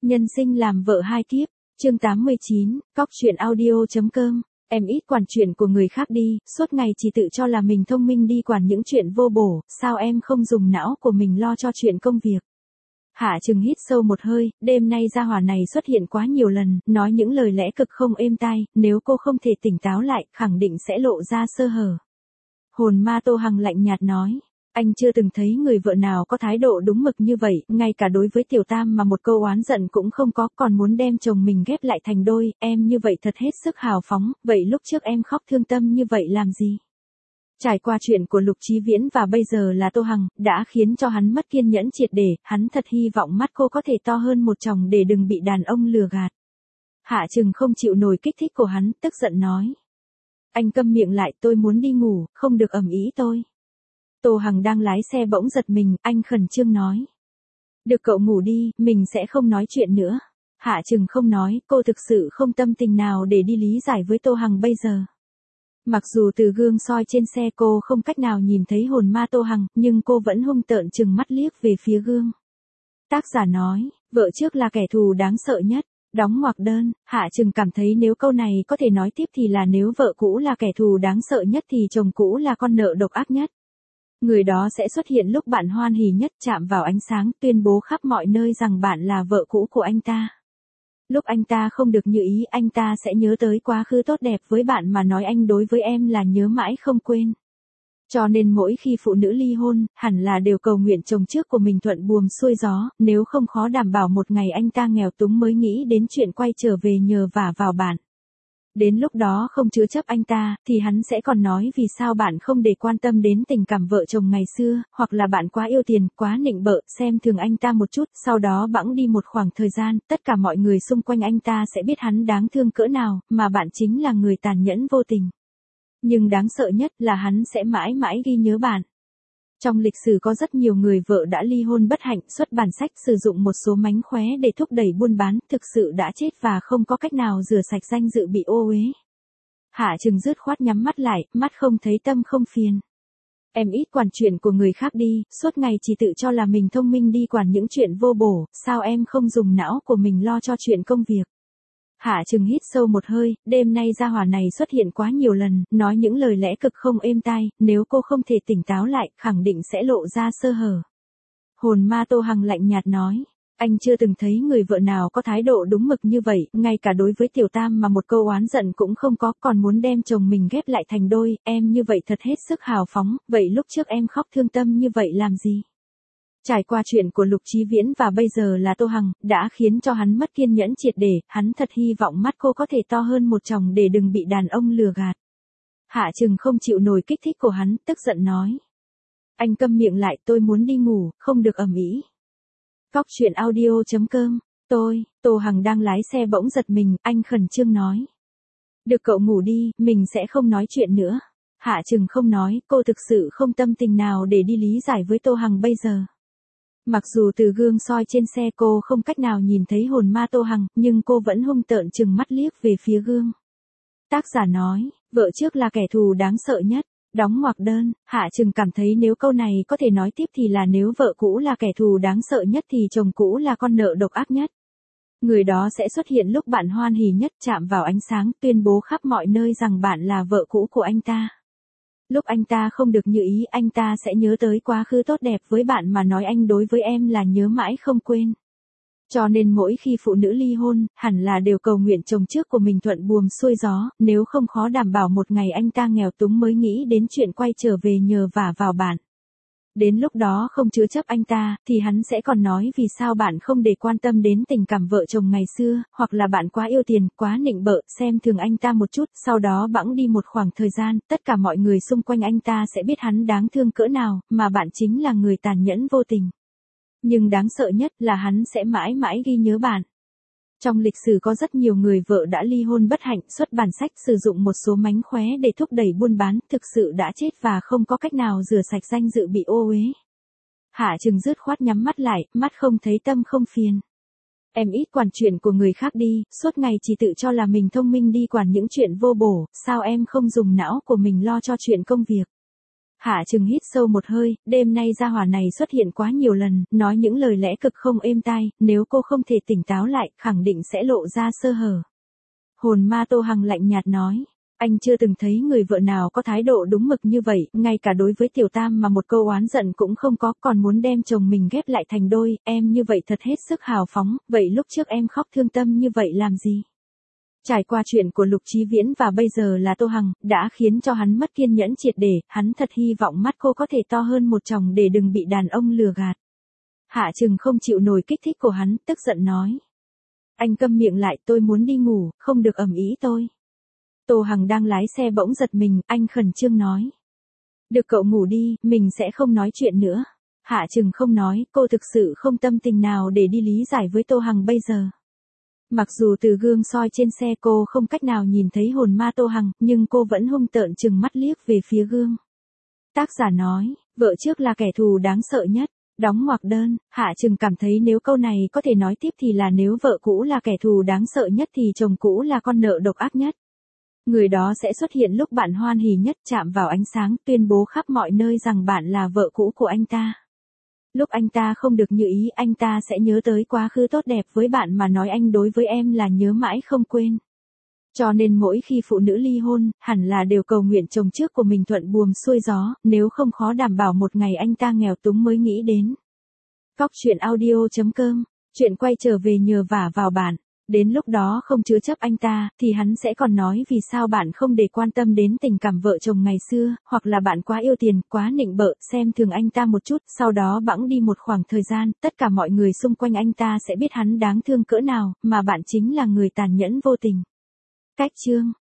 Nhân sinh làm vợ hai kiếp, chương 89, cóc truyện audio.com. Em ít quản chuyện của người khác đi, suốt ngày chỉ tự cho là mình thông minh đi quản những chuyện vô bổ, sao em không dùng não của mình lo cho chuyện công việc. Hạ Trừng hít sâu một hơi, đêm nay gia hỏa này xuất hiện quá nhiều lần, nói những lời lẽ cực không êm tai, nếu cô không thể tỉnh táo lại, khẳng định sẽ lộ ra sơ hở. Hồn ma Tô Hằng lạnh nhạt nói. Anh chưa từng thấy người vợ nào có thái độ đúng mực như vậy, ngay cả đối với Tiểu Tam mà một câu oán giận cũng không có, còn muốn đem chồng mình ghép lại thành đôi, em như vậy thật hết sức hào phóng, vậy lúc trước em khóc thương tâm như vậy làm gì? Trải qua chuyện của Lục Chí Viễn và bây giờ là Tô Hằng, đã khiến cho hắn mất kiên nhẫn triệt để, hắn thật hy vọng mắt cô có thể to hơn một chồng để đừng bị đàn ông lừa gạt. Hạ Trừng không chịu nổi kích thích của hắn, tức giận nói. Anh câm miệng lại, tôi muốn đi ngủ, không được ầm ĩ tôi. Tô Hằng đang lái xe bỗng giật mình, anh khẩn trương nói. Được cậu ngủ đi, mình sẽ không nói chuyện nữa. Hạ Trừng không nói, cô thực sự không tâm tình nào để đi lý giải với Tô Hằng bây giờ. Mặc dù từ gương soi trên xe cô không cách nào nhìn thấy hồn ma Tô Hằng, nhưng cô vẫn hung tợn trừng mắt liếc về phía gương. Tác giả nói, vợ trước là kẻ thù đáng sợ nhất. Đóng ngoặc đơn, Hạ Trừng cảm thấy nếu câu này có thể nói tiếp thì là nếu vợ cũ là kẻ thù đáng sợ nhất thì chồng cũ là con nợ độc ác nhất. Người đó sẽ xuất hiện lúc bạn hoan hỉ nhất, chạm vào ánh sáng, tuyên bố khắp mọi nơi rằng bạn là vợ cũ của anh ta. Lúc anh ta không được như ý, anh ta sẽ nhớ tới quá khứ tốt đẹp với bạn mà nói anh đối với em là nhớ mãi không quên. Cho nên mỗi khi phụ nữ ly hôn, hẳn là đều cầu nguyện chồng trước của mình thuận buồm xuôi gió, nếu không khó đảm bảo một ngày anh ta nghèo túng mới nghĩ đến chuyện quay trở về nhờ vả vào bạn. Đến lúc đó không chứa chấp anh ta, thì hắn sẽ còn nói vì sao bạn không để quan tâm đến tình cảm vợ chồng ngày xưa, hoặc là bạn quá yêu tiền, quá nịnh bợ, xem thường anh ta một chút, sau đó bẵng đi một khoảng thời gian, tất cả mọi người xung quanh anh ta sẽ biết hắn đáng thương cỡ nào, mà bạn chính là người tàn nhẫn vô tình. Nhưng đáng sợ nhất là hắn sẽ mãi mãi ghi nhớ bạn. Trong lịch sử có rất nhiều người vợ đã ly hôn bất hạnh, xuất bản sách sử dụng một số mánh khóe để thúc đẩy buôn bán, thực sự đã chết và không có cách nào rửa sạch danh dự bị ô uế. Hạ Trừng dứt khoát nhắm mắt lại, mắt không thấy tâm không phiền. Em ít quản chuyện của người khác đi, suốt ngày chỉ tự cho là mình thông minh đi quản những chuyện vô bổ, sao em không dùng não của mình lo cho chuyện công việc. Hạ Trừng hít sâu một hơi, đêm nay gia hỏa này xuất hiện quá nhiều lần, nói những lời lẽ cực không êm tai, nếu cô không thể tỉnh táo lại, khẳng định sẽ lộ ra sơ hở. Hồn ma Tô Hằng lạnh nhạt nói, anh chưa từng thấy người vợ nào có thái độ đúng mực như vậy, ngay cả đối với Tiểu Tam mà một câu oán giận cũng không có, còn muốn đem chồng mình ghép lại thành đôi, em như vậy thật hết sức hào phóng, vậy lúc trước em khóc thương tâm như vậy làm gì? Trải qua chuyện của Lục Chí Viễn và bây giờ là Tô Hằng, đã khiến cho hắn mất kiên nhẫn triệt để, hắn thật hy vọng mắt cô có thể to hơn một chồng để đừng bị đàn ông lừa gạt. Hạ Trừng không chịu nổi kích thích của hắn, tức giận nói. Anh câm miệng lại, tôi muốn đi ngủ, không được ầm ĩ. Cóc truyện audio.com, Tô Hằng đang lái xe bỗng giật mình, anh khẩn trương nói. Được cậu ngủ đi, mình sẽ không nói chuyện nữa. Hạ Trừng không nói, cô thực sự không tâm tình nào để đi lý giải với Tô Hằng bây giờ. Mặc dù từ gương soi trên xe cô không cách nào nhìn thấy hồn ma Tô Hằng, nhưng cô vẫn hung tợn trừng mắt liếc về phía gương. Tác giả nói, vợ trước là kẻ thù đáng sợ nhất. Đóng ngoặc đơn, Hạ Trừng cảm thấy nếu câu này có thể nói tiếp thì là nếu vợ cũ là kẻ thù đáng sợ nhất thì chồng cũ là con nợ độc ác nhất. Người đó sẽ xuất hiện lúc bạn hoan hỉ nhất, chạm vào ánh sáng, tuyên bố khắp mọi nơi rằng bạn là vợ cũ của anh ta. Lúc anh ta không được như ý, anh ta sẽ nhớ tới quá khứ tốt đẹp với bạn mà nói anh đối với em là nhớ mãi không quên. Cho nên mỗi khi phụ nữ ly hôn, hẳn là đều cầu nguyện chồng trước của mình thuận buồm xuôi gió, nếu không khó đảm bảo một ngày anh ta nghèo túng mới nghĩ đến chuyện quay trở về nhờ vả vào bạn. Đến lúc đó không chứa chấp anh ta, thì hắn sẽ còn nói vì sao bạn không để quan tâm đến tình cảm vợ chồng ngày xưa, hoặc là bạn quá yêu tiền, quá nịnh bợ, xem thường anh ta một chút, sau đó bẵng đi một khoảng thời gian, tất cả mọi người xung quanh anh ta sẽ biết hắn đáng thương cỡ nào, mà bạn chính là người tàn nhẫn vô tình. Nhưng đáng sợ nhất là hắn sẽ mãi mãi ghi nhớ bạn. Trong lịch sử có rất nhiều người vợ đã ly hôn bất hạnh, xuất bản sách sử dụng một số mánh khóe để thúc đẩy buôn bán, thực sự đã chết và không có cách nào rửa sạch danh dự bị ô uế. Hạ Trừng dứt khoát nhắm mắt lại, mắt không thấy tâm không phiền. Em ít quản chuyện của người khác đi, suốt ngày chỉ tự cho là mình thông minh đi quản những chuyện vô bổ, sao em không dùng não của mình lo cho chuyện công việc. Hạ Trừng hít sâu một hơi, đêm nay gia hỏa này xuất hiện quá nhiều lần, nói những lời lẽ cực không êm tai, nếu cô không thể tỉnh táo lại, khẳng định sẽ lộ ra sơ hở. Hồn ma Tô Hằng lạnh nhạt nói, anh chưa từng thấy người vợ nào có thái độ đúng mực như vậy, ngay cả đối với Tiểu Tam mà một câu oán giận cũng không có, còn muốn đem chồng mình ghép lại thành đôi, em như vậy thật hết sức hào phóng, vậy lúc trước em khóc thương tâm như vậy làm gì? Trải qua chuyện của Lục Chí Viễn và bây giờ là Tô Hằng, đã khiến cho hắn mất kiên nhẫn triệt để, hắn thật hy vọng mắt cô có thể to hơn một tròng để đừng bị đàn ông lừa gạt. Hạ Trừng không chịu nổi kích thích của hắn, tức giận nói. Anh câm miệng lại, tôi muốn đi ngủ, không được ầm ĩ tôi. Tô Hằng đang lái xe bỗng giật mình, anh khẩn trương nói. Được cậu ngủ đi, mình sẽ không nói chuyện nữa. Hạ Trừng không nói, cô thực sự không tâm tình nào để đi lý giải với Tô Hằng bây giờ. Mặc dù từ gương soi trên xe cô không cách nào nhìn thấy hồn ma Tô Hằng, nhưng cô vẫn hung tợn trừng mắt liếc về phía gương. Tác giả nói, vợ trước là kẻ thù đáng sợ nhất. Đóng ngoặc đơn, Hạ Trừng cảm thấy nếu câu này có thể nói tiếp thì là nếu vợ cũ là kẻ thù đáng sợ nhất thì chồng cũ là con nợ độc ác nhất. Người đó sẽ xuất hiện lúc bạn hoan hỉ nhất, chạm vào ánh sáng, tuyên bố khắp mọi nơi rằng bạn là vợ cũ của anh ta. Lúc anh ta không được như ý, anh ta sẽ nhớ tới quá khứ tốt đẹp với bạn mà nói anh đối với em là nhớ mãi không quên. Cho nên mỗi khi phụ nữ ly hôn, hẳn là đều cầu nguyện chồng trước của mình thuận buồm xuôi gió, nếu không khó đảm bảo một ngày anh ta nghèo túng mới nghĩ đến. Cóc truyện audio.com, chuyện quay trở về nhờ vả vào bạn. Đến lúc đó không chứa chấp anh ta, thì hắn sẽ còn nói vì sao bạn không để quan tâm đến tình cảm vợ chồng ngày xưa, hoặc là bạn quá yêu tiền, quá nịnh bợ, xem thường anh ta một chút, sau đó bẵng đi một khoảng thời gian, tất cả mọi người xung quanh anh ta sẽ biết hắn đáng thương cỡ nào, mà bạn chính là người tàn nhẫn vô tình. Cách chương